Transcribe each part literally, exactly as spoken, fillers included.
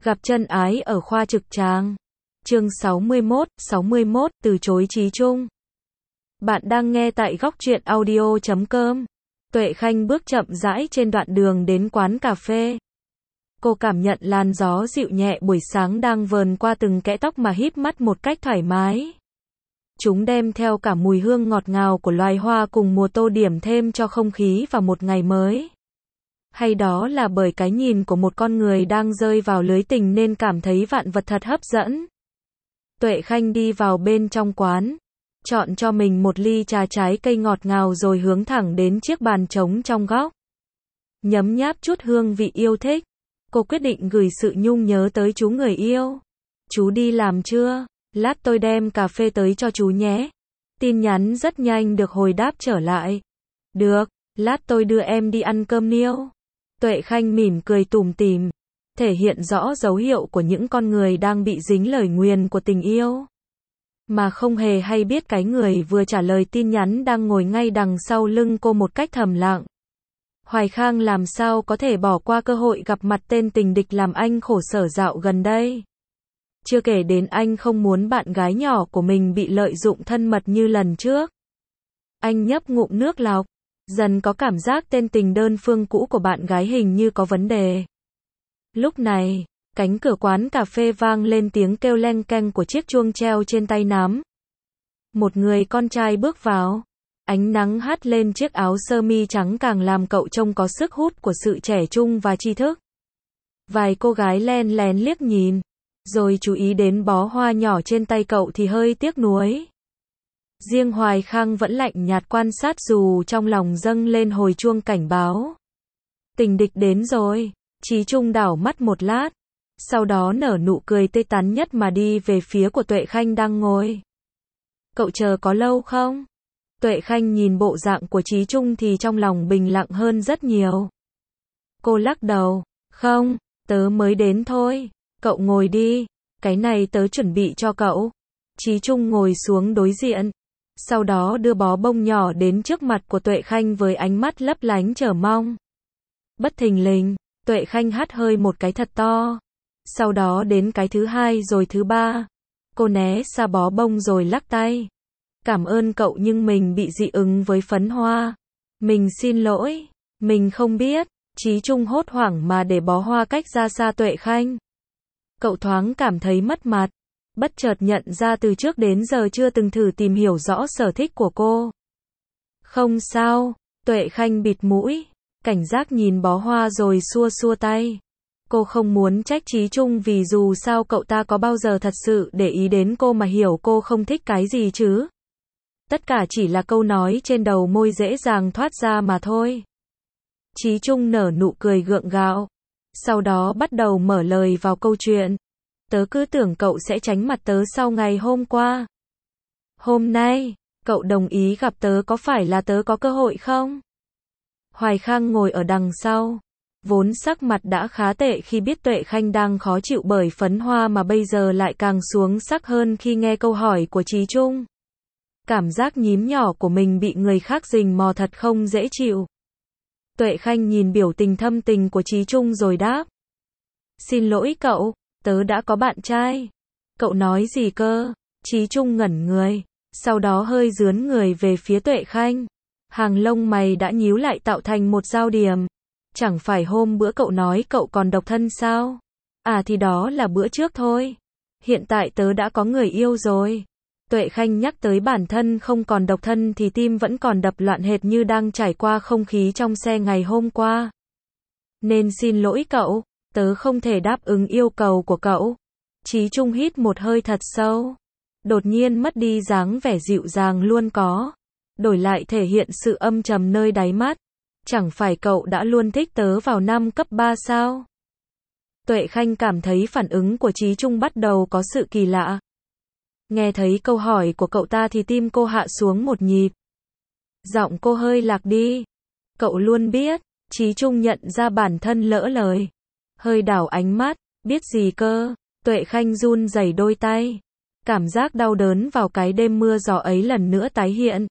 Gặp chân ái ở khoa trực tràng. Chương sáu mươi mốt, sáu mươi mốt, từ chối Chí Trung. Bạn đang nghe tại góc truyện audio chấm com. Tuệ Khanh bước chậm rãi trên đoạn đường đến quán cà phê. Cô cảm nhận làn gió dịu nhẹ buổi sáng đang vờn qua từng kẽ tóc mà híp mắt một cách thoải mái. Chúng đem theo cả mùi hương ngọt ngào của loài hoa cùng mùa tô điểm thêm cho không khí vào một ngày mới. Hay đó là bởi cái nhìn của một con người đang rơi vào lưới tình nên cảm thấy vạn vật thật hấp dẫn. Tuệ Khanh đi vào bên trong quán, chọn cho mình một ly trà trái cây ngọt ngào rồi hướng thẳng đến chiếc bàn trống trong góc. Nhấm nháp chút hương vị yêu thích, cô quyết định gửi sự nhung nhớ tới chú người yêu. Chú đi làm chưa? Lát tôi đem cà phê tới cho chú nhé. Tin nhắn rất nhanh được hồi đáp trở lại. Được, lát tôi đưa em đi ăn cơm niêu. Tuệ Khanh mỉm cười tủm tỉm, thể hiện rõ dấu hiệu của những con người đang bị dính lời nguyền của tình yêu, mà không hề hay biết cái người vừa trả lời tin nhắn đang ngồi ngay đằng sau lưng cô một cách thầm lặng. Hoài Khang làm sao có thể bỏ qua cơ hội gặp mặt tên tình địch làm anh khổ sở dạo gần đây. Chưa kể đến anh không muốn bạn gái nhỏ của mình bị lợi dụng thân mật như lần trước. Anh nhấp ngụm nước lọc, dần có cảm giác tên tình đơn phương cũ của bạn gái hình như có vấn đề. Lúc này, cánh cửa quán cà phê vang lên tiếng kêu leng keng của chiếc chuông treo trên tay nắm. Một người con trai bước vào. Ánh nắng hắt lên chiếc áo sơ mi trắng càng làm cậu trông có sức hút của sự trẻ trung và tri thức. Vài cô gái len lén liếc nhìn, rồi chú ý đến bó hoa nhỏ trên tay cậu thì hơi tiếc nuối. Riêng Hoài Khang vẫn lạnh nhạt quan sát dù trong lòng dâng lên hồi chuông cảnh báo. Tình địch đến rồi. Chí Trung đảo mắt một lát, sau đó nở nụ cười tươi tắn nhất mà đi về phía của Tuệ Khanh đang ngồi. Cậu chờ có lâu không? Tuệ Khanh nhìn bộ dạng của Chí Trung thì trong lòng bình lặng hơn rất nhiều. Cô lắc đầu, không, tớ mới đến thôi, cậu ngồi đi, cái này tớ chuẩn bị cho cậu. Chí Trung ngồi xuống đối diện, sau đó đưa bó bông nhỏ đến trước mặt của Tuệ Khanh với ánh mắt lấp lánh chờ mong. Bất thình lình, Tuệ Khanh hắt hơi một cái thật to, sau đó đến cái thứ hai rồi thứ ba. Cô né xa bó bông rồi lắc tay. Cảm ơn cậu nhưng mình bị dị ứng với phấn hoa. Mình xin lỗi, mình không biết. Chí Trung hốt hoảng mà để bó hoa cách ra xa Tuệ Khanh. Cậu thoáng cảm thấy mất mặt, bất chợt nhận ra từ trước đến giờ chưa từng thử tìm hiểu rõ sở thích của cô. Không sao, Tuệ Khanh bịt mũi, cảnh giác nhìn bó hoa rồi xua xua tay. Cô không muốn trách Chí Trung vì dù sao cậu ta có bao giờ thật sự để ý đến cô mà hiểu cô không thích cái gì chứ. Tất cả chỉ là câu nói trên đầu môi dễ dàng thoát ra mà thôi. Chí Trung nở nụ cười gượng gạo, sau đó bắt đầu mở lời vào câu chuyện. Tớ cứ tưởng cậu sẽ tránh mặt tớ sau ngày hôm qua. Hôm nay, cậu đồng ý gặp tớ có phải là tớ có cơ hội không? Hoài Khang ngồi ở đằng sau, vốn sắc mặt đã khá tệ khi biết Tuệ Khanh đang khó chịu bởi phấn hoa mà bây giờ lại càng xuống sắc hơn khi nghe câu hỏi của Chí Trung. Cảm giác nhím nhỏ của mình bị người khác rình mò thật không dễ chịu. Tuệ Khanh nhìn biểu tình thâm tình của Chí Trung rồi đáp. Xin lỗi cậu, tớ đã có bạn trai. Cậu nói gì cơ? Chí Trung ngẩn người, sau đó hơi dướn người về phía Tuệ Khanh. Hàng lông mày đã nhíu lại tạo thành một giao điểm. Chẳng phải hôm bữa cậu nói cậu còn độc thân sao? À thì đó là bữa trước thôi. Hiện tại tớ đã có người yêu rồi. Tuệ Khanh nhắc tới bản thân không còn độc thân thì tim vẫn còn đập loạn hệt như đang trải qua không khí trong xe ngày hôm qua. Nên xin lỗi cậu, tớ không thể đáp ứng yêu cầu của cậu. Chí Trung hít một hơi thật sâu. Đột nhiên mất đi dáng vẻ dịu dàng luôn có. Đổi lại thể hiện sự âm trầm nơi đáy mắt. Chẳng phải cậu đã luôn thích tớ vào năm cấp ba sao? Tuệ Khanh cảm thấy phản ứng của Chí Trung bắt đầu có sự kỳ lạ. Nghe thấy câu hỏi của cậu ta thì tim cô hạ xuống một nhịp. Giọng cô hơi lạc đi. Cậu luôn biết. Chí Trung nhận ra bản thân lỡ lời. Hơi đảo ánh mắt. Biết gì cơ? Tuệ Khanh run rẩy đôi tay. Cảm giác đau đớn vào cái đêm mưa gió ấy lần nữa tái hiện.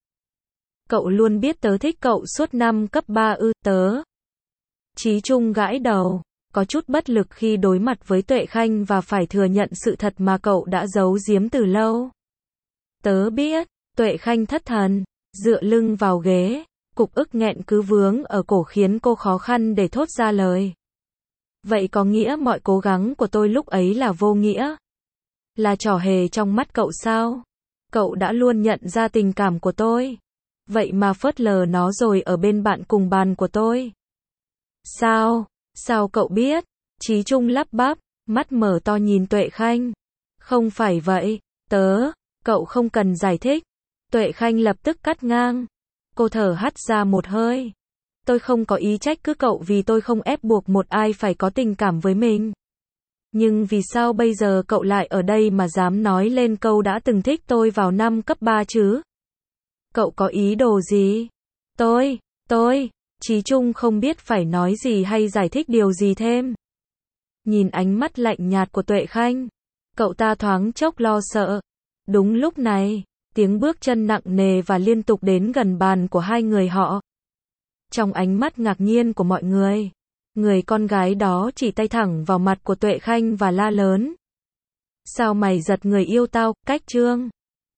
Cậu luôn biết tớ thích cậu suốt năm cấp ba ư? Tớ. Chí Trung gãi đầu. có chút bất lực khi đối mặt với Tuệ Khanh và phải thừa nhận sự thật mà cậu đã giấu giếm từ lâu. Tớ biết, Tuệ Khanh thất thần, dựa lưng vào ghế, cục ức nghẹn cứ vướng ở cổ khiến cô khó khăn để thốt ra lời. Vậy có nghĩa mọi cố gắng của tôi lúc ấy là vô nghĩa? Là trò hề trong mắt cậu sao? Cậu đã luôn nhận ra tình cảm của tôi. Vậy mà phớt lờ nó rồi ở bên bạn cùng bàn của tôi. Sao? Sao cậu biết? Chí Trung lắp bắp, mắt mở to nhìn Tuệ Khanh. Không phải vậy, tớ, cậu không cần giải thích. Tuệ Khanh lập tức cắt ngang. Cô thở hắt ra một hơi. Tôi không có ý trách cứ cậu vì tôi không ép buộc một ai phải có tình cảm với mình. Nhưng vì sao bây giờ cậu lại ở đây mà dám nói lên câu đã từng thích tôi vào năm cấp ba chứ? Cậu có ý đồ gì? Tôi, tôi, Chí Trung không biết phải nói gì hay giải thích điều gì thêm. Nhìn ánh mắt lạnh nhạt của Tuệ Khanh, cậu ta thoáng chốc lo sợ. Đúng lúc này, tiếng bước chân nặng nề và liên tục đến gần bàn của hai người họ. Trong ánh mắt ngạc nhiên của mọi người, người con gái đó chỉ tay thẳng vào mặt của Tuệ Khanh và la lớn. Sao mày giật người yêu tao, Cách Trương?